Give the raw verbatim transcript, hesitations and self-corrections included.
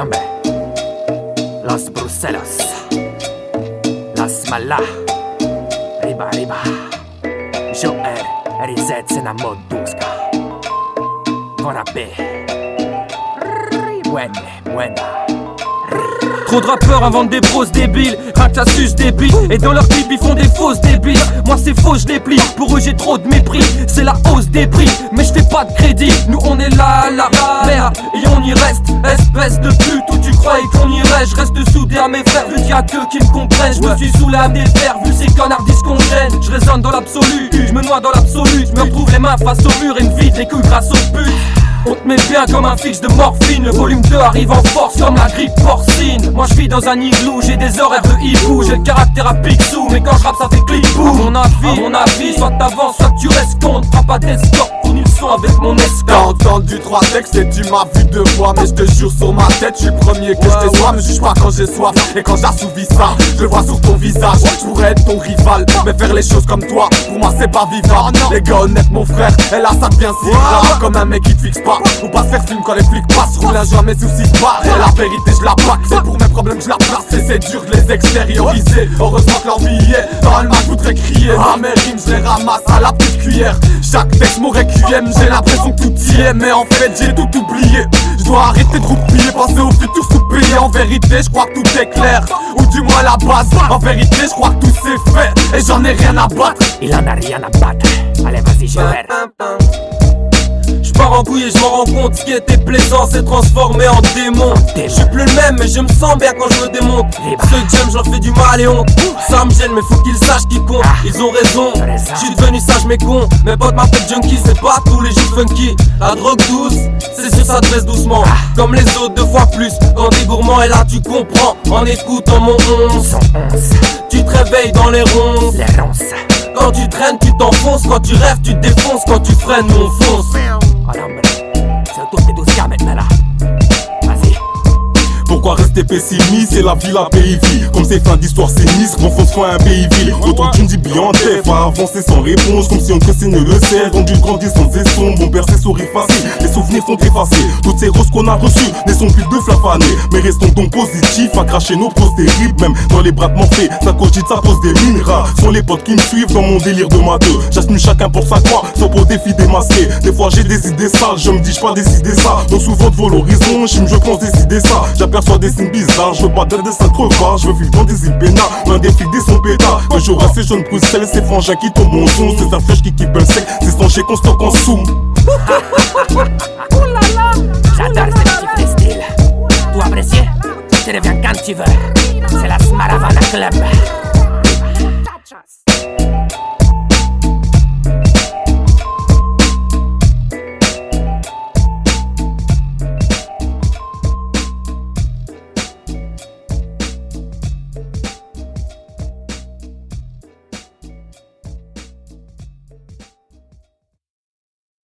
hombre. Los Bruselos, Las Malas, Riba Riba, Joel, R Z na Moduska, Vorape, Buena, Buena. Trop de rappeurs inventent des fausses débiles, rien que ça suce des billes. Et dans leurs clips ils font des fausses débiles. Moi c'est faux, je les plie, pour eux j'ai trop de mépris. C'est la hausse des prix, mais je fais pas de crédit. Nous on est là, là, merde, et on y reste. Espèce de pute où tu croyais qu'on irait. Je reste soudé à mes frères, vu qu'il y a qu'eux qui me comprennent. Je me suis saoulé à mes frères, vu ces connards disent qu'on gêne. Je résonne dans l'absolu, je me noie dans l'absolu. Je me retrouve les mains face au mur et me vide les couilles grâce aux putes. On te met bien comme un fixe de morphine. Le volume deux arrive en force comme la grippe porcine. Moi je vis dans un igloo, j'ai des horaires de hibou. J'ai le caractère à Picsou, mais quand je rappe ça fait clipou. À mon avis, à mon avis, soit t'avances, soit tu restes compte. Prends pas d'escorte, fournis le son avec mon escorte. T'as entendu trois textes et tu m'as vu deux fois. Mais je te jure sur ma tête, je suis le premier que ouais, je déçois. Ouais. Me juge pas quand j'ai soif et quand j'assouvis ça. Je le vois sur ton visage, je pourrais être ton rival. Mais faire les choses comme toi, pour moi c'est pas vivable. Les gars honnêtes mon frère, et là ça devient si grave. Comme un mec qui te fixe pas, ou pas se faire film quand les flics passent. Roule un jamais soucis pas. Et la vérité je la plaque, c'est pour mes problèmes que je la place. Et c'est dur de les extérioriser. Heureusement que leur billet, dans le match voudrait crier. Ah mes rimes je les ramasse à la petite cuillère. Chaque texte m'aurait Q M, j'ai l'impression que tout y est. Mais en fait j'ai tout oublié. Je dois arrêter de roupiller, penser au futur sous-payé. En vérité je crois que tout est clair, ou du moins la base. En vérité je crois que tout c'est fait, et j'en ai rien à battre. Il en a rien à battre. Allez vas-y Joël. J'pars en couille et je m'en rends compte, ce qui était plaisant s'est transformé en démon. J'suis plus le même mais je me sens bien quand je me démonte. Ceux que j'aime je leur fais du mal et honte. Ça me gêne mais faut qu'ils sachent qu'ils comptent. Ils ont raison, j'suis devenu sage mais con. Mes potes m'appellent junkie, c'est pas tous les jours funky. La drogue douce, c'est sûr ça te baisse doucement. Comme les autres deux fois plus, quand t'es gourmand et là tu comprends. En écoutant mon onze, tu te réveilles dans les ronces. Les ronces. Quand tu traînes tu t'enfonces, quand tu rêves tu te défonces. Quand tu freines nous on fonce. Oh non, c'est au tour de douze gars maintenant là. Vas-y. Pourquoi rester pessimiste, c'est la vie, la P I V. Comme ces fins d'histoire sinistres, renfonce-toi un B I V. Autant d'une dit bien en tête, va avancer sans réponse. Comme si on pressait ne le sait, rendu grandi sans essombres. Mon père ses sourires facile, les souvenirs sont effacés. Toutes ces roses qu'on a reçues ne sont plus de flafanés. Mais restons donc positifs, à cracher nos pros terribles. Même dans les bras de morphée, ça cogite, ça pose des mines rares. Sont les potes qui me suivent dans mon délire de matheux. J'assume chacun pour sa croix, sauf pour défi démasqué. Des fois j'ai des idées sales, je me dis j'pas décider ça. Donc souvent de vol horizon, j'aime je pense décider ça. J'aperçois des signes bizarres, je veux pas d'être des sales crevards. Je veux vivre dans des îles peinards, loin des flics, des sons pétards. Que j'aurai ces jeunes Bruxelles, ces frangins qui tombent en son. Ces affaires qui kippent le sec, ces sangers qu'on stocke en soum. J'adore ce type de style. Tout apprécier, tu reviens quand tu veux. C'est la Smaravana Club.